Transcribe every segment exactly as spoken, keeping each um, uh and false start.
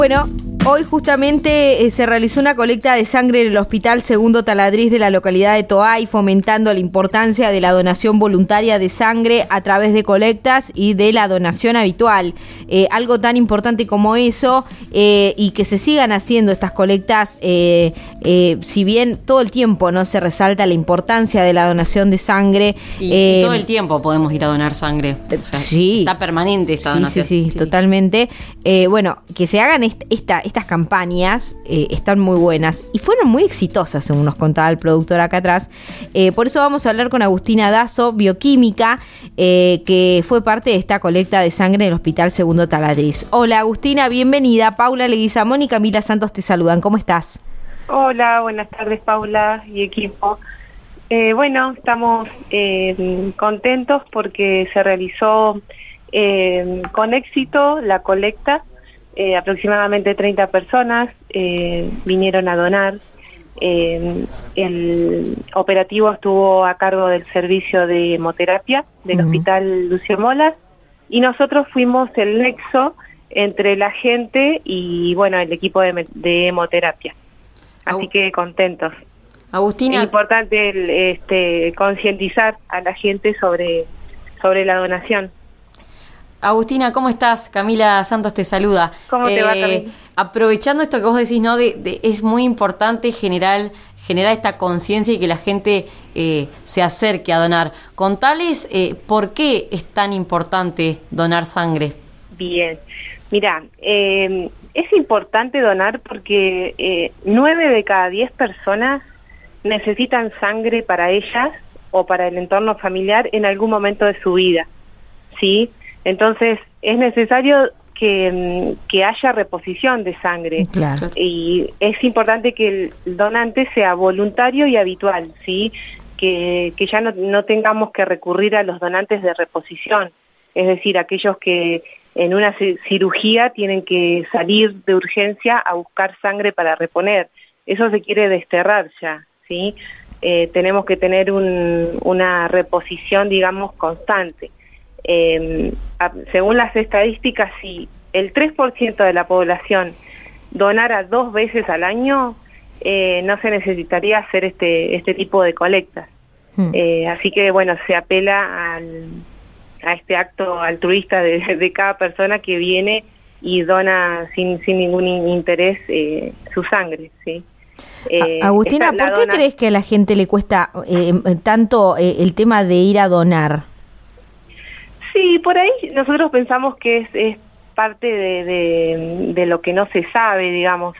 Bueno, hoy justamente eh, se realizó una colecta de sangre en el Hospital Segundo Taladriz de la localidad de Toay, fomentando la importancia de la donación voluntaria de sangre a través de colectas y de la donación habitual. Eh, algo tan importante como eso, eh, y que se sigan haciendo estas colectas, eh, eh, si bien todo el tiempo no se resalta la importancia de la donación de sangre. Y, eh, y todo el tiempo podemos ir a donar sangre. O sea, sí. Está permanente esta sí, donación. Sí, sí, sí, totalmente. Eh, bueno, que se hagan est- esta, estas campañas eh, están muy buenas y fueron muy exitosas, según nos contaba el productor acá atrás. Eh, por eso vamos a hablar con Agustina Dazo, bioquímica, eh, que fue parte de esta colecta de sangre en el Hospital Segundo Taladriz. Hola Agustina, bienvenida. Paula Leguizamón y Camila Santos te saludan. ¿Cómo estás? Hola, buenas tardes Paula y equipo. Eh, bueno, estamos eh, contentos porque se realizó eh, con éxito la colecta. Eh, aproximadamente treinta personas eh, vinieron a donar. Eh, el operativo estuvo a cargo del servicio de hemoterapia del uh-huh. Hospital Lucio Molas, y nosotros fuimos el nexo entre la gente y bueno el equipo de, de hemoterapia. Así que contentos. Agustina, es importante el, este, concientizar a la gente sobre sobre la donación. Agustina, ¿cómo estás? Camila Santos te saluda. ¿Cómo te eh, va, Camila? Aprovechando esto que vos decís, ¿no? De, de, es muy importante generar, generar esta conciencia y que la gente eh, se acerque a donar. Contales eh, por qué es tan importante donar sangre. Bien, mira, eh, es importante donar porque eh, nueve de cada diez personas necesitan sangre para ellas o para el entorno familiar en algún momento de su vida, ¿sí? Entonces, es necesario que, que haya reposición de sangre. Claro. Y es importante que el donante sea voluntario y habitual, ¿sí? Que, que ya no, no tengamos que recurrir a los donantes de reposición, es decir, aquellos que en una cirugía tienen que salir de urgencia a buscar sangre para reponer. Eso se quiere desterrar ya, ¿sí? Eh, tenemos que tener un, una reposición, digamos, constante. Eh, a, según las estadísticas, si el tres por ciento de la población donara dos veces al año, eh, no se necesitaría hacer este este tipo de colectas. Hmm. Eh, así que, bueno, se apela al, a este acto altruista de, de cada persona que viene y dona sin, sin ningún interés eh, su sangre, ¿sí? Eh, Agustina, ¿por qué dona... crees que a la gente le cuesta eh, tanto eh, el tema de ir a donar? Sí, por ahí nosotros pensamos que es, es parte de, de, de lo que no se sabe, digamos,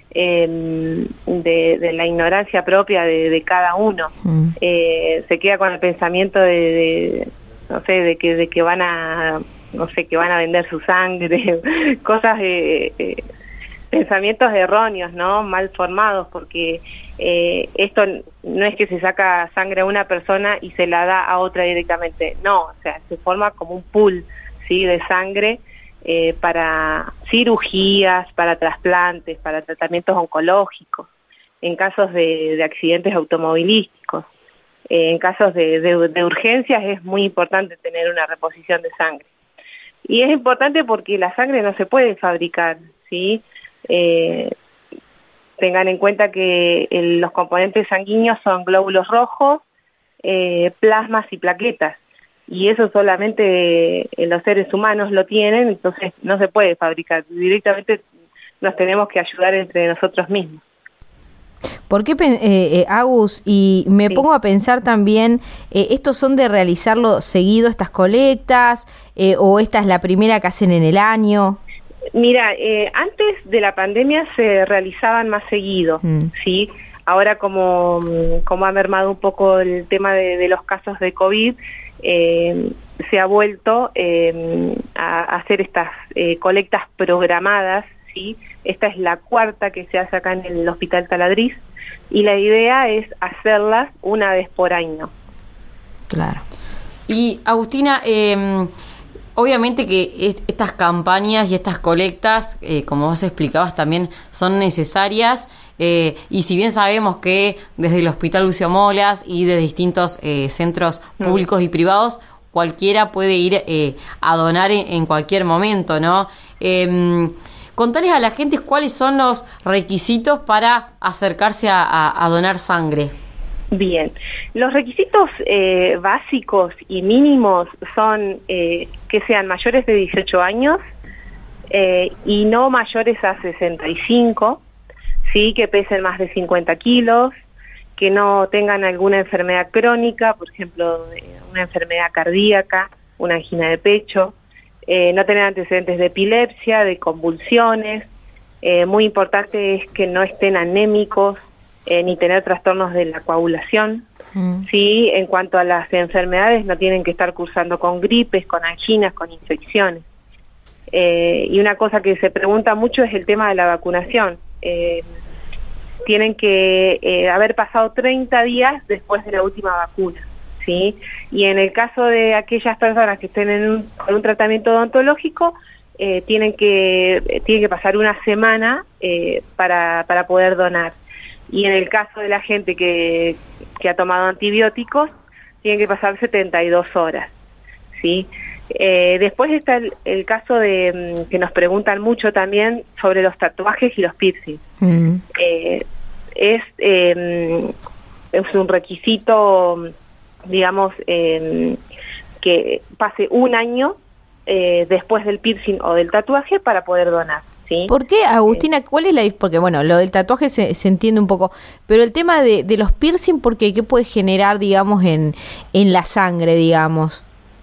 eh, de, de la ignorancia propia de, de cada uno. Mm. Eh, se queda con el pensamiento de, de no sé, de que de que van a, no sé, que van a vender su sangre, cosas de eh, pensamientos erróneos, ¿no? Mal formados, porque eh, esto no es que se saca sangre a una persona y se la da a otra directamente, no, o sea, se forma como un pool, ¿sí? De sangre eh, para cirugías, para trasplantes, para tratamientos oncológicos, en casos de, de accidentes automovilísticos, eh, en casos de, de, de urgencias es muy importante tener una reposición de sangre. Y es importante porque la sangre no se puede fabricar, ¿sí? Eh, tengan en cuenta que el, los componentes sanguíneos son glóbulos rojos, eh, plasmas y plaquetas, y eso solamente eh, los seres humanos lo tienen, entonces no se puede fabricar, directamente nos tenemos que ayudar entre nosotros mismos. ¿Por qué, eh, eh, Agus? Y me sí. pongo a pensar también, eh, ¿estos son de realizarlo seguido, estas colectas, eh, o esta es la primera que hacen en el año? Mira, eh, antes de la pandemia se realizaban más seguido, mm. ¿sí? Ahora como, como ha mermado un poco el tema de, de los casos de COVID, eh, se ha vuelto eh, a hacer estas eh, colectas programadas, ¿sí? Esta es la cuarta que se hace acá en el Hospital Taladriz y la idea es hacerlas una vez por año. Claro. Y Agustina, eh, obviamente que est- estas campañas y estas colectas, eh, como vos explicabas, también son necesarias. Eh, y si bien sabemos que desde el Hospital Lucio Molas y de distintos eh, centros públicos y privados, cualquiera puede ir eh, a donar en, en cualquier momento, ¿no? Eh, Contales a la gente cuáles son los requisitos para acercarse a, a, a donar sangre. Bien, los requisitos eh, básicos y mínimos son eh, que sean mayores de dieciocho años eh, y no mayores a sesenta y cinco, sí, que pesen más de cincuenta kilos, que no tengan alguna enfermedad crónica, por ejemplo, una enfermedad cardíaca, una angina de pecho, eh, no tener antecedentes de epilepsia, de convulsiones. Eh, muy importante es que no estén anémicos, Eh, ni tener trastornos de la coagulación. Mm. Sí, en cuanto a las enfermedades, no tienen que estar cursando con gripes, con anginas, con infecciones. Eh, y una cosa que se pregunta mucho es el tema de la vacunación. Eh, tienen que eh, haber pasado treinta días después de la última vacuna, ¿sí? Y en el caso de aquellas personas que estén en un, con un tratamiento odontológico, eh, tienen que eh, tienen que pasar una semana eh, para, para poder donar. Y en el caso de la gente que, que ha tomado antibióticos, tiene que pasar setenta y dos horas, ¿sí? Eh, después está el, el caso de que nos preguntan mucho también sobre los tatuajes y los piercings. Mm. Eh, es, eh, es un requisito, digamos, eh, que pase un año eh, después del piercing o del tatuaje para poder donar. ¿Sí? ¿Por qué, Agustina? ¿Cuál es la diferencia? Porque, bueno, lo del tatuaje se, se entiende un poco, pero el tema de, de los piercing, ¿por qué? ¿Qué puede generar, digamos, en, en la sangre, digamos?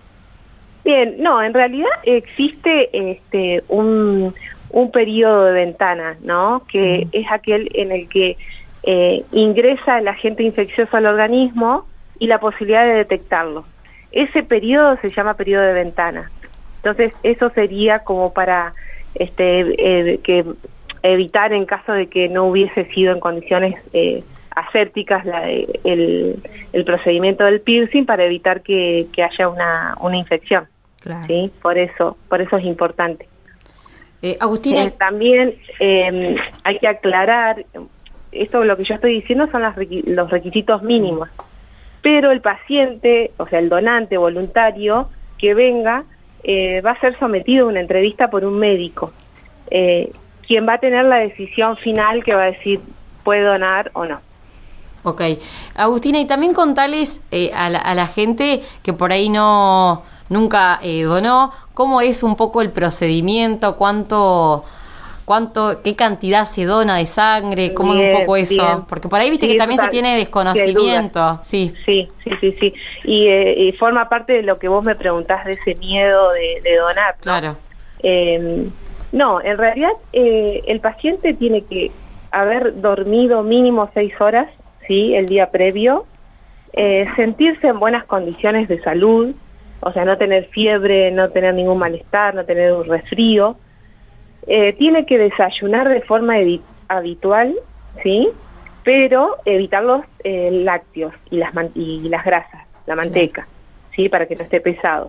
Bien, no, en realidad existe este un, un periodo de ventana, ¿no? Que mm. es aquel en el que eh, ingresa el agente infeccioso al organismo y la posibilidad de detectarlo. Ese periodo se llama periodo de ventana. Entonces, eso sería como para... este eh, que evitar en caso de que no hubiese sido en condiciones eh, asépticas la, el, el procedimiento del piercing, para evitar que, que haya una, una infección. Claro. ¿Sí? Por eso, por eso es importante. Eh, Agustina, eh, también eh, hay que aclarar, esto lo que yo estoy diciendo son las requ- los requisitos mínimos, pero el paciente, o sea, el donante voluntario que venga, Eh, va a ser sometido a una entrevista por un médico, eh, quien va a tener la decisión final, que va a decir puede donar o no. Ok. Agustina, y también contales eh, a, la, a la gente que por ahí no nunca eh, donó, cómo es un poco el procedimiento, cuánto... ¿Cuánto, qué cantidad se dona de sangre? ¿Cómo bien, es un poco eso? Bien. Porque por ahí viste sí, que también total, se tiene desconocimiento. Sí, sí, sí, sí, sí. Y, eh, y forma parte de lo que vos me preguntás de ese miedo de, de donar, ¿no? Claro. Eh, no, en realidad eh, el paciente tiene que haber dormido mínimo seis horas, sí, el día previo, eh, sentirse en buenas condiciones de salud, o sea, no tener fiebre, no tener ningún malestar, no tener un resfrío. Eh, tiene que desayunar de forma evi- habitual, ¿sí? Pero evitar los eh, lácteos y las man- y las grasas, la manteca, ¿sí? Para que no esté pesado.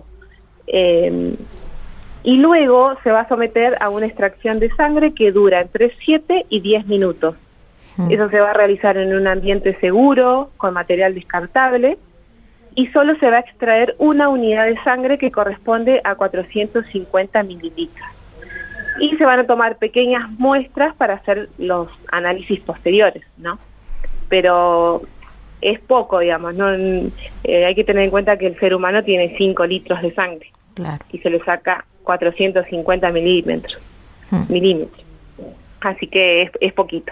Eh, y luego se va a someter a una extracción de sangre que dura entre siete y diez minutos. Mm. Eso se va a realizar en un ambiente seguro, con material descartable, y solo se va a extraer una unidad de sangre que corresponde a cuatrocientos cincuenta mililitros. Y se van a tomar pequeñas muestras para hacer los análisis posteriores, ¿no? Pero es poco, digamos, ¿no? Eh, hay que tener en cuenta que el ser humano tiene cinco litros de sangre. Claro. Y se le saca cuatrocientos cincuenta milímetros. Hmm. milímetros. Así que es, es poquito.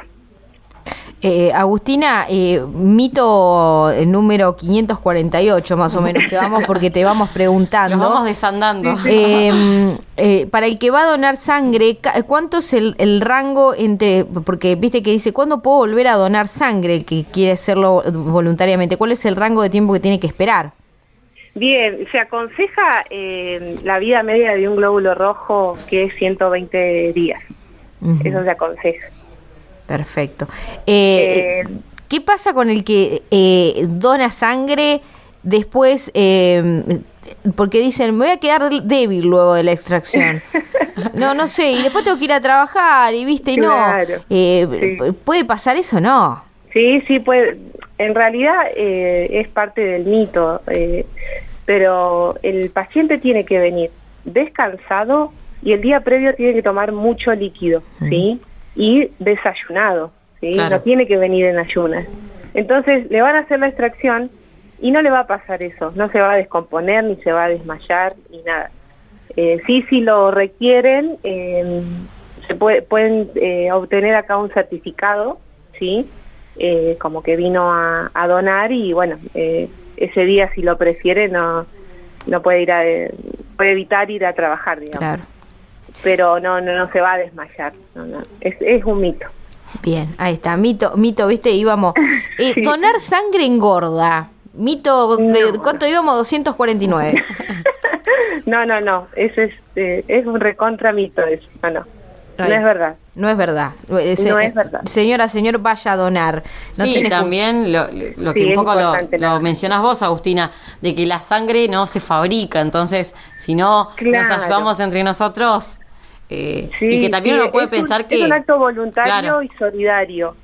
Eh, Agustina, eh, mito número quinientos cuarenta y ocho más o menos, que vamos porque te vamos preguntando. Nos vamos desandando. Eh, eh, para el que va a donar sangre, ¿cuánto es el, el rango entre, porque viste que dice, ¿cuándo puedo volver a donar sangre el que quiere hacerlo voluntariamente? ¿Cuál es el rango de tiempo que tiene que esperar? Bien, se aconseja eh, la vida media de un glóbulo rojo, que es ciento veinte días. Uh-huh. Eso se aconseja. Perfecto. Eh, eh, ¿Qué pasa con el que eh, dona sangre después? Eh, porque dicen, me voy a quedar débil luego de la extracción. No, no sé, y después tengo que ir a trabajar, y viste, y claro, no. Eh, sí. ¿Puede pasar eso o no? Sí, sí, puede. En realidad eh, es parte del mito, eh, pero el paciente tiene que venir descansado y el día previo tiene que tomar mucho líquido, ¿sí? Y desayunado, ¿sí? Claro. No tiene que venir en ayunas. Entonces le van a hacer la extracción y no le va a pasar eso, no se va a descomponer ni se va a desmayar ni nada. Eh, sí, si lo requieren, eh, se puede, pueden eh, obtener acá un certificado, ¿sí? Eh, como que vino a, a donar y bueno, eh, ese día si lo prefiere no no puede ir a eh, puede evitar ir a trabajar, digamos. Claro. Pero no no no se va a desmayar, no, no. Es, es un mito. Bien, ahí está, mito, mito, viste, íbamos, eh, sí. Donar sangre engorda, mito, de, no. ¿Cuánto íbamos? doscientos cuarenta y nueve. No, no, no, eso es, eh, es un recontra mito eso, no, no, no es verdad. No es verdad. Se, no es verdad. Señora, señor, vaya a donar. No sí, también lo, lo que sí, un poco lo, lo mencionás vos, Agustina, de que la sangre no se fabrica, entonces, si no claro. nos ayudamos entre nosotros... Eh, sí, y que también sí, uno puede pensar un, que es un acto voluntario claro. y solidario.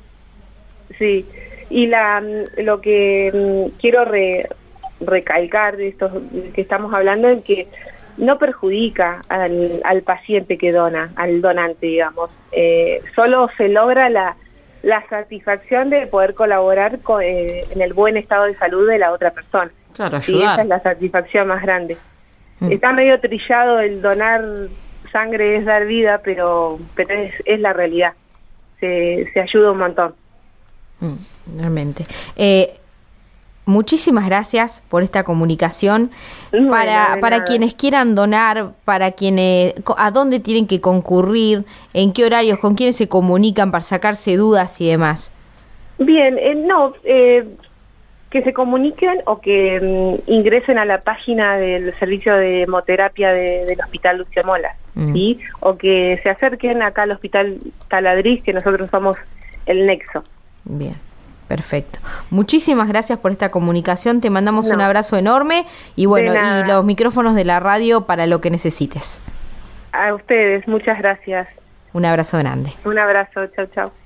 Sí, y la lo que mm, quiero re, recalcar de esto que estamos hablando es que no perjudica al, al paciente que dona, al donante, digamos. Eh, solo se logra la, la satisfacción de poder colaborar con, eh, en el buen estado de salud de la otra persona. Claro, ayudar. Y esa es la satisfacción más grande. Mm. Está medio trillado el donar sangre es dar vida, pero pero es, es la realidad. Se, se ayuda un montón. Mm, realmente. Eh, muchísimas gracias por esta comunicación. No, para para nada. Quienes quieran donar, para quienes, ¿a dónde tienen que concurrir? ¿En qué horarios? ¿Con quiénes se comunican para sacarse dudas y demás? Bien, eh, no, eh, que se comuniquen o que mm, ingresen a la página del servicio de hemoterapia de, del Hospital Lucio Mola, mm. ¿sí? O que se acerquen acá al Hospital Taladriz, que nosotros somos el nexo. Bien, perfecto. Muchísimas gracias por esta comunicación, te mandamos no. un abrazo enorme y bueno, y los micrófonos de la radio para lo que necesites. A ustedes, muchas gracias. Un abrazo grande. Un abrazo, chau, chau.